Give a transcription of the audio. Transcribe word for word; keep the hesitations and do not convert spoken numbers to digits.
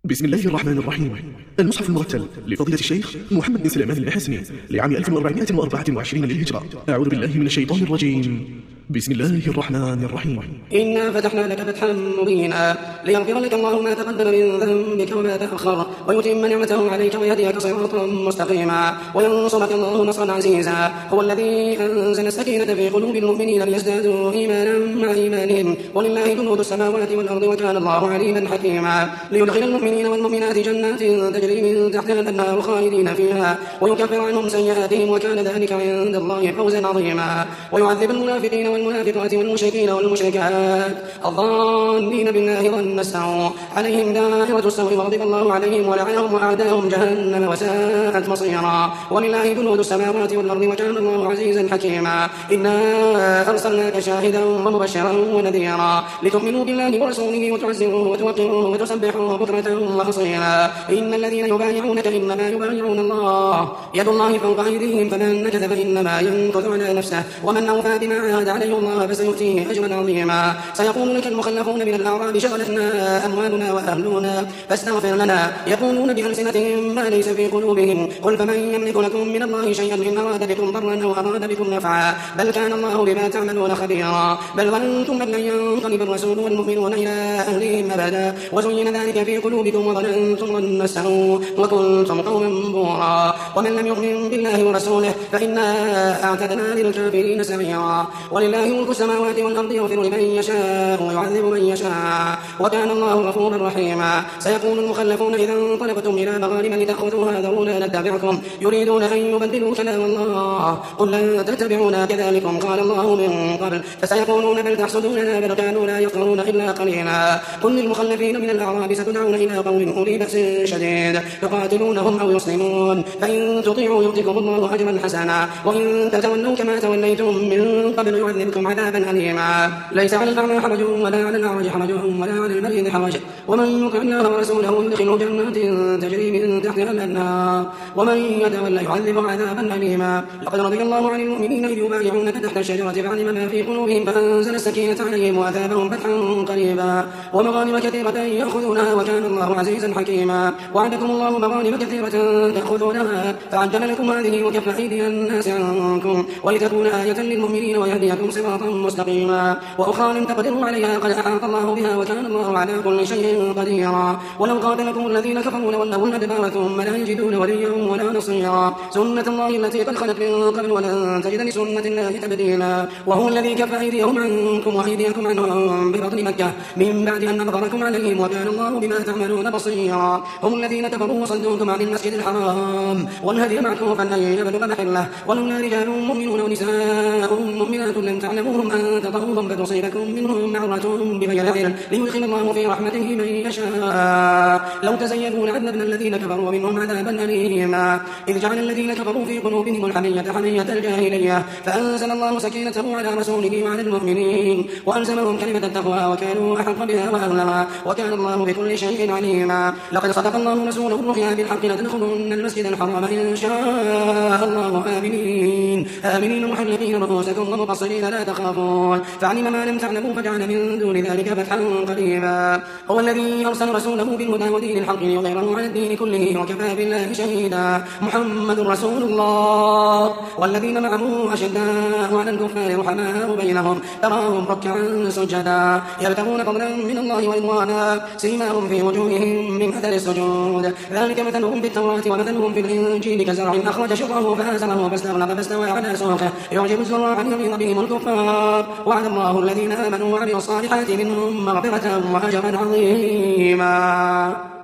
بسم الله الرحمن الرحيم. المصحف المرتل لفضيلة الشيخ محمد بن سليمان المحسني لعام ألف وأربعمائة وأربعة وعشرين للهجرة. أعوذ بالله من الشيطان الرجيم. بسم الله الرحمن الرحيم. إنا فتحنا لك فتحا مبينا ليغفر لك الله ما تقدم من ذنبك وما تأخر ويتم نعمته عليك ويهديك صراطا مستقيما وينصرك الله نصرا عزيزا. هو الذي أنزل السكينة في قلوب المؤمنين ليزدادوا إيمانا مع إيمانهم ولله جنود السماوات والأرض وكان الله عليما حكيما. ليدخل المؤمنين والمؤمنات جنات تجري من تحتها الأنهار خالدين فيها ويكفر عنهم سيئاتهم وكان ذلك عند الله فوزا عظيما. ويعذب المنافقين والمنافقات والمشركين والمشركات الظانين بالله ظن السوء عليهم دائرة السوء وغضب الله عليهم ولعنهم وأعداهم جهنم وساءت مصيرا. ولله جنود السماوات والأرض وكان الله عزيزا حكيما. إنا أرسلناك شاهدا ومبشرا ونذيرا لتؤمنوا بالله ورسوله وتعزروه وتوقروه وتسبحوه بكرة وأصيلا. إن الذين يبايعونك إنما يبايعون الله يد الله فوق أيديهم فمن نكث فإنما ينكث على نفسه ومن أوفى بما عاهد عليه الله فسيؤتيه أجرا عظيما. سيقول لك المخلفون من الأعراب شغلتنا أموالنا وأهلنا فاستغفر لنا يقولون بألسنتهم ما ليس في قلوبهم قل فمن يملك لكم من الله شيئا إن أراد بكم ضرا أو أراد بكم نفعا بل كان الله بما تعملون خبيرا. بل ظننتم أن لن ينقلب الرسول والمؤمنون إلى أهلهم أبدا وزين ذلك في قلوبكم وظننتم ظن السوء وكنتم قوما بورا. ومن لم يؤمن بالله ورسوله فإنا أعتدنا للكافرين سعيرا. ولله ملك السماوات والأرض يغفر لمن يشاء ويعذب من يشاء وكان الله غفورا رحيما. سيقول المخلفون إذا انطلقتم إلى مغانم لتأخذوها ذرونا نتبعكم يريدون أن يبدلوا كلام الله قل لن تتبعونا كذلكم قال الله من قبل فسيقولون بل تحسدوننا بل كانوا لا يفقهون إلا قليلا. قل للمخلفين من الأعراب ستدعون إلى قوم أولي بأس شديد تقاتلونهم أو يسلمون فإن تطيعوا يؤتكم الله أجرا حسنا وإن تتولوا كما توليتم من قبل يعذبكم عذابا أليما. ليس على الأعمى حرج ولا على الأعرج حرج ولا على المريض حرج ومن يطع الله ورسوله يدخله جنات تجري من تحتها الأنهار ومن يتولى يعذبه عذابا أليما. لقد رضي الله عن المؤمنين إذ يبايعونك تحت الشجرة فعلم ما في قلوبهم فأنزل السكينة عليهم وأثابهم فتحا قريبا ومغانم كثيرة يأخذونها وكان الله عزيزا حكيما. وعدكم الله مغانم كثيرة تأخذونها فعجل لكم هذه وكف أيدي الناس عنكم ولتكون آية للمؤمنين ويهديكم صراطا مستقيما. وأخرى لم تقدروا عليها قد أحاط الله بها وكان الله على كل شيء قديرا. ولو قاتلكم الذين كفروا لولوا الأدبار ثم لا يجدون وليا ولا نصيرا. سنة الله التي قد خلت من قبل ولن تجد لسنة الله تبديلا. وهو الذي كف أيديهم عنكم وأيديكم عنهم ببطن مكة من بعد أن أظهركم عليهم وكان الله بما تعملون بصيرا. هم الذين كفروا وصدوكم عن المسجد الحرام والهدي معكوفا أن يبلغ محله ولولا رجال مؤمنون ونساء مؤمنات لم تعلموهم أن تطهوهم فتصيبكم منهم معرة بغير علم ليدخل الله في رحمته من يشاء. لو تزينوا لعذبنا الذين كفروا منهم عذابا أليما. إذ جعل الذين كفروا في قلوبهم الحمية حمية الجاهلية فأنزل الله سكينته على رسوله وعلى المؤمنين وألزمهم كلمة التقوى وكانوا أحق بها وأهلها وكان الله بكل شيء عليما. لقد صدق الله رسوله الرؤيا بالحق لتدخلن المسجد الحرام إن شاء الله آمنين آمنين محلقين رؤوسكم ومقصرين لا تخافون فعلم ما لم تعلموا فجعل من دون ذلك فتحا قريبا. هو الذي أرسل رسوله بالهدى ودين الحق ليظهره على الدين كله وكفى بالله شهيدا. محمد رسول الله والذين معه أشداء على الكفار رحماء بينهم تراهم ركعا سجدا يبتغون فضلا من الله ورضوانا سيماهم في وجوههم من أثر السجود ذلك مثلهم في التوراة ومثلهم في الإنجيل كزرع أخرج شطأه فآزره فاستغلظ فاستوى على سوقه يعجب الزراع ليغيظ بهم الكفار. وعد الله الذين آمنوا وعملوا الصالحات منهم مغفرة وأجرا عظيما.